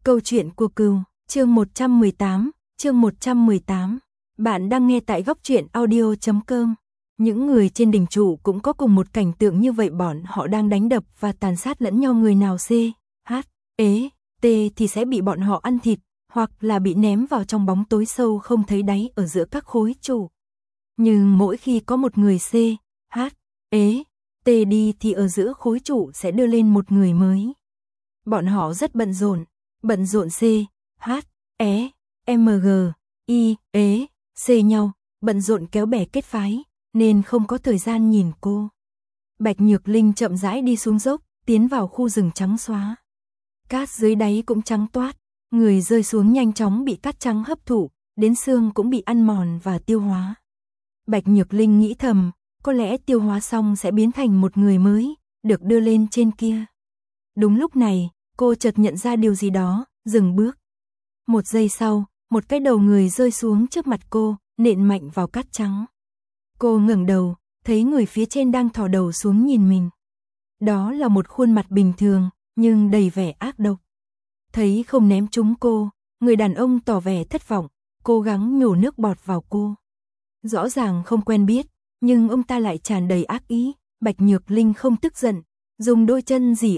Câu chuyện của Cừu, chương 118, chương 118. Bạn đang nghe tại góc truyện audio.com. Những người trên đỉnh trụ cũng có cùng một cảnh tượng như vậy, bọn họ đang đánh đập và tàn sát lẫn nhau, người nào C, H, E, T thì sẽ bị bọn họ ăn thịt, hoặc là bị ném vào trong bóng tối sâu không thấy đáy ở giữa các khối trụ. Nhưng mỗi khi có một người C, H, E, T đi thì ở giữa khối trụ sẽ đưa lên một người mới. Bọn họ rất bận rộn C, H, E, M, G, I, E, C nhau, bận rộn kéo bè kết phái, nên không có thời gian nhìn cô. Bạch Nhược Linh chậm rãi đi xuống dốc, tiến vào khu rừng trắng xóa. Cát dưới đáy cũng trắng toát, người rơi xuống nhanh chóng bị cát trắng hấp thụ, đến xương cũng bị ăn mòn và tiêu hóa. Bạch Nhược Linh nghĩ thầm, có lẽ tiêu hóa xong sẽ biến thành một người mới, được đưa lên trên kia. Đúng lúc này, cô chợt nhận ra điều gì đó, dừng bước. Một giây sau, một cái đầu người rơi xuống trước mặt cô, nện mạnh vào cát trắng. Cô ngẩng đầu, thấy người phía trên đang thò đầu xuống nhìn mình. Đó là một khuôn mặt bình thường, nhưng đầy vẻ ác độc. Thấy không ném trúng cô, người đàn ông tỏ vẻ thất vọng, cố gắng nhổ nước bọt vào cô. Rõ ràng không quen biết, nhưng ông ta lại tràn đầy ác ý. Bạch Nhược Linh không tức giận, dùng đôi chân dỉ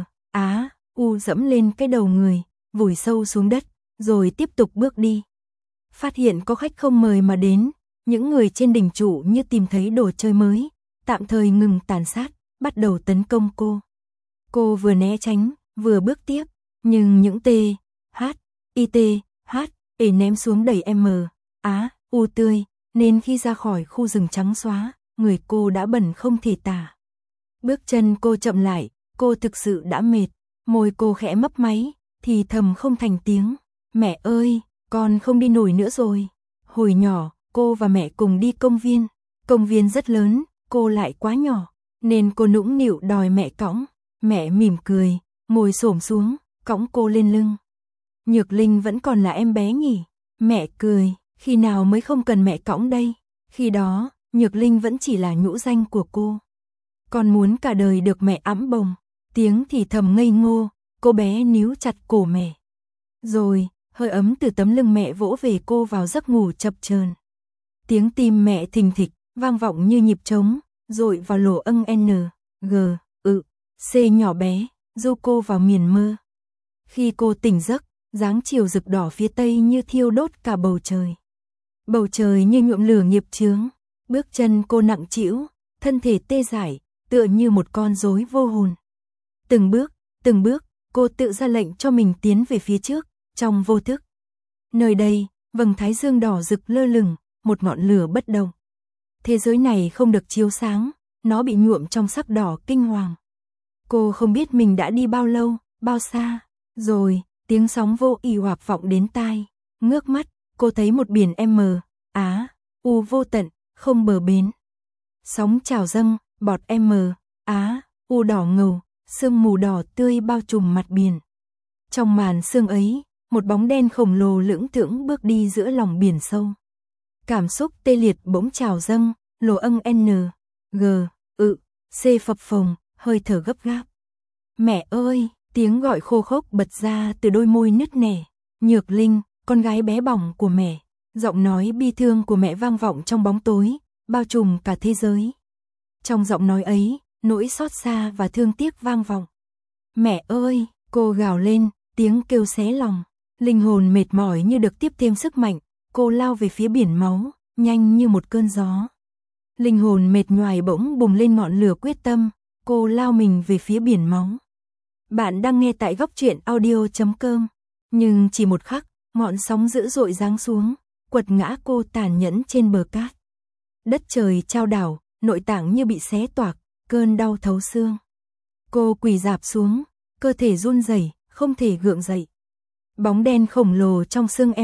U dẫm lên cái đầu người, vùi sâu xuống đất, rồi tiếp tục bước đi. Phát hiện có khách không mời mà đến, những người trên đỉnh trụ như tìm thấy đồ chơi mới, tạm thời ngừng tàn sát, bắt đầu tấn công cô. Cô vừa né tránh, vừa bước tiếp, nhưng những T, H, H, E ném xuống đầy U tươi, nên khi ra khỏi khu rừng trắng xóa, người cô đã bẩn không thể tả. Bước chân cô chậm lại, cô thực sự đã mệt, môi cô khẽ mấp máy, thì thầm không thành tiếng. Mẹ ơi, con không đi nổi nữa rồi. Hồi nhỏ, cô và mẹ cùng đi công viên rất lớn, cô lại quá nhỏ, nên cô nũng nịu đòi mẹ cõng. Mẹ mỉm cười, ngồi xổm xuống, cõng cô lên lưng. Nhược Linh vẫn còn là em bé nhỉ? Mẹ cười, khi nào mới không cần mẹ cõng đây? Khi đó, Nhược Linh vẫn chỉ là nhũ danh của cô. Con muốn cả đời được mẹ ẵm bồng. Tiếng thì thầm ngây ngô, cô bé níu chặt cổ mẹ. Rồi, hơi ấm từ tấm lưng mẹ vỗ về cô vào giấc ngủ chập chờn. Tiếng tim mẹ thình thịch, vang vọng như nhịp trống, dội vào lỗ âng N, G, C nhỏ bé, du cô vào miền mơ. Khi cô tỉnh giấc, dáng chiều rực đỏ phía tây như thiêu đốt cả bầu trời. Bầu trời như nhuộm lửa nghiệp chướng, bước chân cô nặng trĩu, thân thể tê dại, tựa như một con rối vô hồn. Từng bước, cô tự ra lệnh cho mình tiến về phía trước, trong vô thức. Nơi đây, vầng thái dương đỏ rực lơ lửng, một ngọn lửa bất động. Thế giới này không được chiếu sáng, nó bị nhuộm trong sắc đỏ kinh hoàng. Cô không biết mình đã đi bao lâu, bao xa. Rồi, tiếng sóng vô ì oạp vọng đến tai. Ngước mắt, cô thấy một biển U vô tận, không bờ bến. Sóng trào dâng, bọt U đỏ ngầu, sương mù đỏ tươi bao trùm mặt biển. Trong màn sương ấy, một bóng đen khổng lồ lững thững bước đi giữa lòng biển sâu. Cảm xúc tê liệt bỗng trào dâng, lỗ âng N, G, C phập phồng, hơi thở gấp gáp. Mẹ ơi, tiếng gọi khô khốc bật ra từ đôi môi nứt nẻ. Nhược Linh, con gái bé bỏng của mẹ. Giọng nói bi thương của mẹ vang vọng trong bóng tối, bao trùm cả thế giới. Trong giọng nói ấy, nỗi xót xa và thương tiếc vang vọng. Mẹ ơi, cô gào lên, tiếng kêu xé lòng. Linh hồn mệt mỏi như được tiếp thêm sức mạnh, cô lao về phía biển máu, nhanh như một cơn gió. Linh hồn mệt nhoài bỗng bùng lên ngọn lửa quyết tâm, cô lao mình về phía biển máu. Bạn đang nghe tại góc truyện audio.com. Nhưng chỉ một khắc, ngọn sóng dữ dội giáng xuống, quật ngã cô tàn nhẫn trên bờ cát. Đất trời chao đảo, nội tạng như bị xé toạc, cơn đau thấu xương. Cô quỳ rạp xuống, cơ thể run rẩy, không thể gượng dậy. Bóng đen khổng lồ trong xương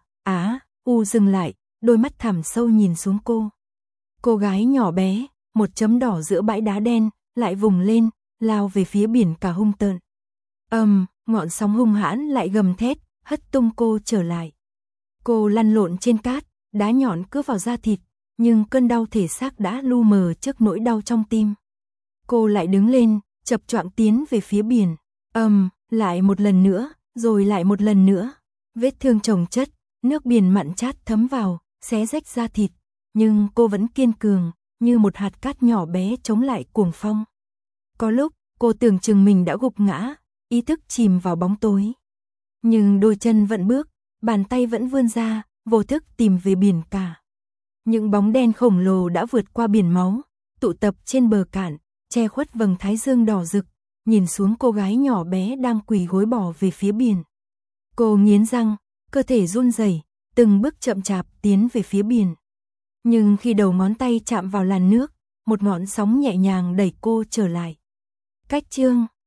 U dừng lại, đôi mắt thẳm sâu nhìn xuống cô. Cô gái nhỏ bé, một chấm đỏ giữa bãi đá đen, lại vùng lên, lao về phía biển cả hung tợn. Ngọn sóng hung hãn lại gầm thét, hất tung cô trở lại. Cô lăn lộn trên cát, đá nhọn cứa vào da thịt, nhưng cơn đau thể xác đã lu mờ trước nỗi đau trong tim. Cô lại đứng lên, chập choạng tiến về phía biển. Lại một lần nữa, rồi lại một lần nữa. Vết thương chồng chất, nước biển mặn chát thấm vào, xé rách da thịt, nhưng cô vẫn kiên cường, như một hạt cát nhỏ bé chống lại cuồng phong. Có lúc, cô tưởng chừng mình đã gục ngã, ý thức chìm vào bóng tối. Nhưng đôi chân vẫn bước, bàn tay vẫn vươn ra, vô thức tìm về biển cả. Những bóng đen khổng lồ đã vượt qua biển máu, tụ tập trên bờ cạn, che khuất vầng thái dương đỏ rực, nhìn xuống cô gái nhỏ bé đang quỳ gối bò về phía biển. Cô nghiến răng, cơ thể run rẩy, từng bước chậm chạp tiến về phía biển. Nhưng khi đầu ngón tay chạm vào làn nước, một ngọn sóng nhẹ nhàng đẩy cô trở lại. Cách chương